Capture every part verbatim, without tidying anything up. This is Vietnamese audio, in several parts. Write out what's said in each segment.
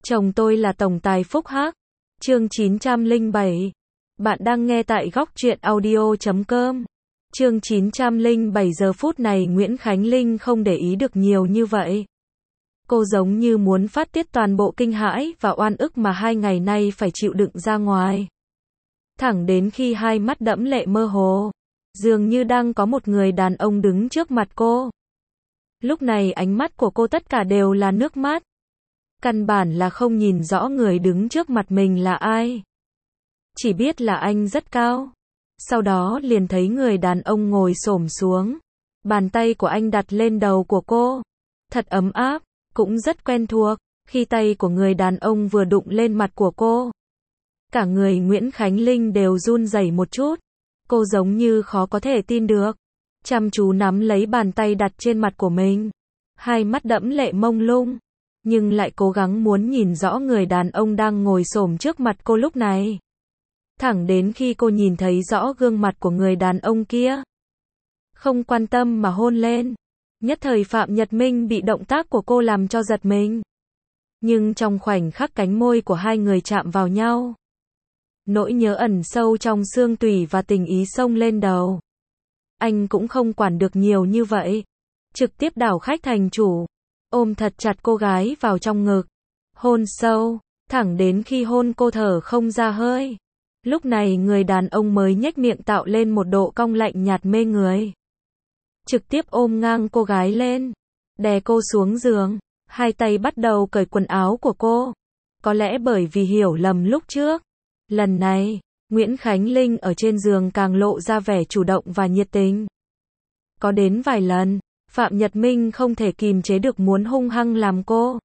Chồng tôi là tổng tài Phúc Hắc. Chương chín trăm lẻ bảy. Bạn đang nghe tại góc truyện audio chấm com. Chương chín trăm lẻ bảy. Giờ phút này Nguyễn Khánh Linh không để ý được nhiều như vậy. Cô giống như muốn phát tiết toàn bộ kinh hãi và oan ức mà hai ngày nay phải chịu đựng ra ngoài. Thẳng đến khi hai mắt đẫm lệ mơ hồ, dường như đang có một người đàn ông đứng trước mặt cô. Lúc này ánh mắt của cô tất cả đều là nước mắt. Căn bản là không nhìn rõ người đứng trước mặt mình là ai. Chỉ biết là anh rất cao. Sau đó liền thấy người đàn ông ngồi xổm xuống. Bàn tay của anh đặt lên đầu của cô. Thật ấm áp, cũng rất quen thuộc. Khi tay của người đàn ông vừa đụng lên mặt của cô, cả người Nguyễn Khánh Linh đều run rẩy một chút. Cô giống như khó có thể tin được. Chăm chú nắm lấy bàn tay đặt trên mặt của mình. Hai mắt đẫm lệ mông lung. Nhưng lại cố gắng muốn nhìn rõ người đàn ông đang ngồi xổm trước mặt cô lúc này. Thẳng đến khi cô nhìn thấy rõ gương mặt của người đàn ông kia, không quan tâm mà hôn lên. Nhất thời Phạm Nhật Minh bị động tác của cô làm cho giật mình. Nhưng trong khoảnh khắc cánh môi của hai người chạm vào nhau, nỗi nhớ ẩn sâu trong xương tủy và tình ý xông lên đầu. Anh cũng không quản được nhiều như vậy. Trực tiếp đảo khách thành chủ. Ôm thật chặt cô gái vào trong ngực. Hôn sâu, thẳng đến khi hôn cô thở không ra hơi. Lúc này người đàn ông mới nhếch miệng tạo lên một độ cong lạnh nhạt mê người. Trực tiếp ôm ngang cô gái lên. Đè cô xuống giường. Hai tay bắt đầu cởi quần áo của cô. Có lẽ bởi vì hiểu lầm lúc trước. Lần này, Nguyễn Khánh Linh ở trên giường càng lộ ra vẻ chủ động và nhiệt tình. Có đến vài lần, Phạm Nhật Minh không thể kìm chế được muốn hung hăng làm cô.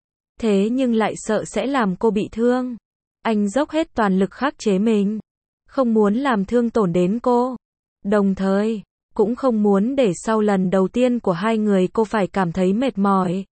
Thế nhưng lại sợ sẽ làm cô bị thương. Anh dốc hết toàn lực khắc chế mình. Không muốn làm thương tổn đến cô. Đồng thời, cũng không muốn để sau lần đầu tiên của hai người cô phải cảm thấy mệt mỏi.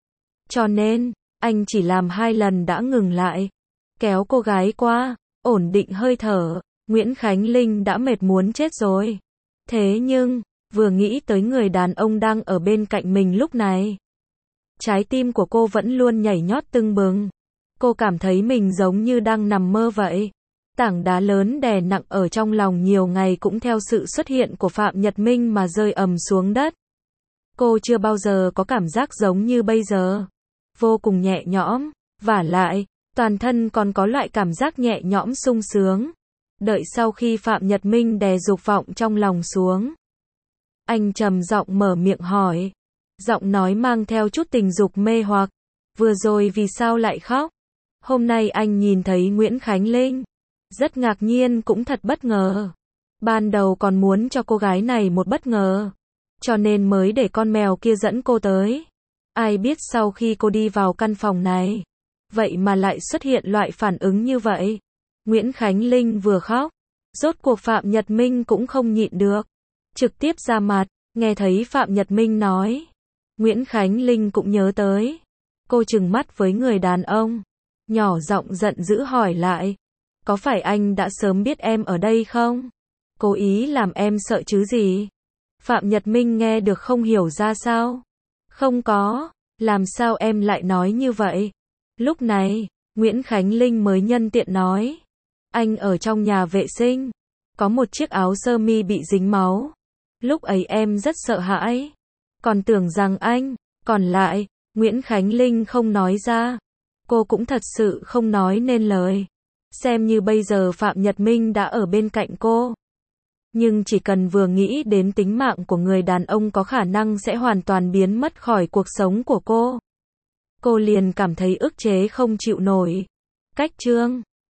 Cho nên, anh chỉ làm hai lần đã ngừng lại. Kéo cô gái qua, ổn định hơi thở. Nguyễn Khánh Linh đã mệt muốn chết rồi. Thế nhưng, vừa nghĩ tới người đàn ông đang ở bên cạnh mình lúc này, trái tim của cô vẫn luôn nhảy nhót tưng bừng. Cô cảm thấy mình giống như đang nằm mơ vậy. Tảng đá lớn đè nặng ở trong lòng nhiều ngày cũng theo sự xuất hiện của Phạm Nhật Minh mà rơi ầm xuống đất. Cô chưa bao giờ có cảm giác giống như bây giờ. Vô cùng nhẹ nhõm, vả lại, toàn thân còn có loại cảm giác nhẹ nhõm sung sướng. Đợi sau khi Phạm Nhật Minh đè dục vọng trong lòng xuống, anh trầm giọng mở miệng hỏi. Giọng nói mang theo chút tình dục mê hoặc. Vừa rồi vì sao lại khóc? Hôm nay anh nhìn thấy Nguyễn Khánh Linh. Rất ngạc nhiên cũng thật bất ngờ. Ban đầu còn muốn cho cô gái này một bất ngờ. Cho nên mới để con mèo kia dẫn cô tới. Ai biết sau khi cô đi vào căn phòng này, vậy mà lại xuất hiện loại phản ứng như vậy. Nguyễn Khánh Linh vừa khóc. Rốt cuộc Phạm Nhật Minh cũng không nhịn được. Trực tiếp ra mặt, nghe thấy Phạm Nhật Minh nói. Nguyễn Khánh Linh cũng nhớ tới. Cô trừng mắt với người đàn ông. Nhỏ giọng giận dữ hỏi lại. Có phải anh đã sớm biết em ở đây không? Cố ý làm em sợ chứ gì? Phạm Nhật Minh nghe được không hiểu ra sao. Không có, làm sao em lại nói như vậy? Lúc này, Nguyễn Khánh Linh mới nhân tiện nói. Anh ở trong nhà vệ sinh. Có một chiếc áo sơ mi bị dính máu. Lúc ấy em rất sợ hãi. Còn tưởng rằng anh, còn lại, Nguyễn Khánh Linh không nói ra. Cô cũng thật sự không nói nên lời. Xem như bây giờ Phạm Nhật Minh đã ở bên cạnh cô. Nhưng chỉ cần vừa nghĩ đến tính mạng của người đàn ông có khả năng sẽ hoàn toàn biến mất khỏi cuộc sống của cô, cô liền cảm thấy ức chế không chịu nổi. Cách chương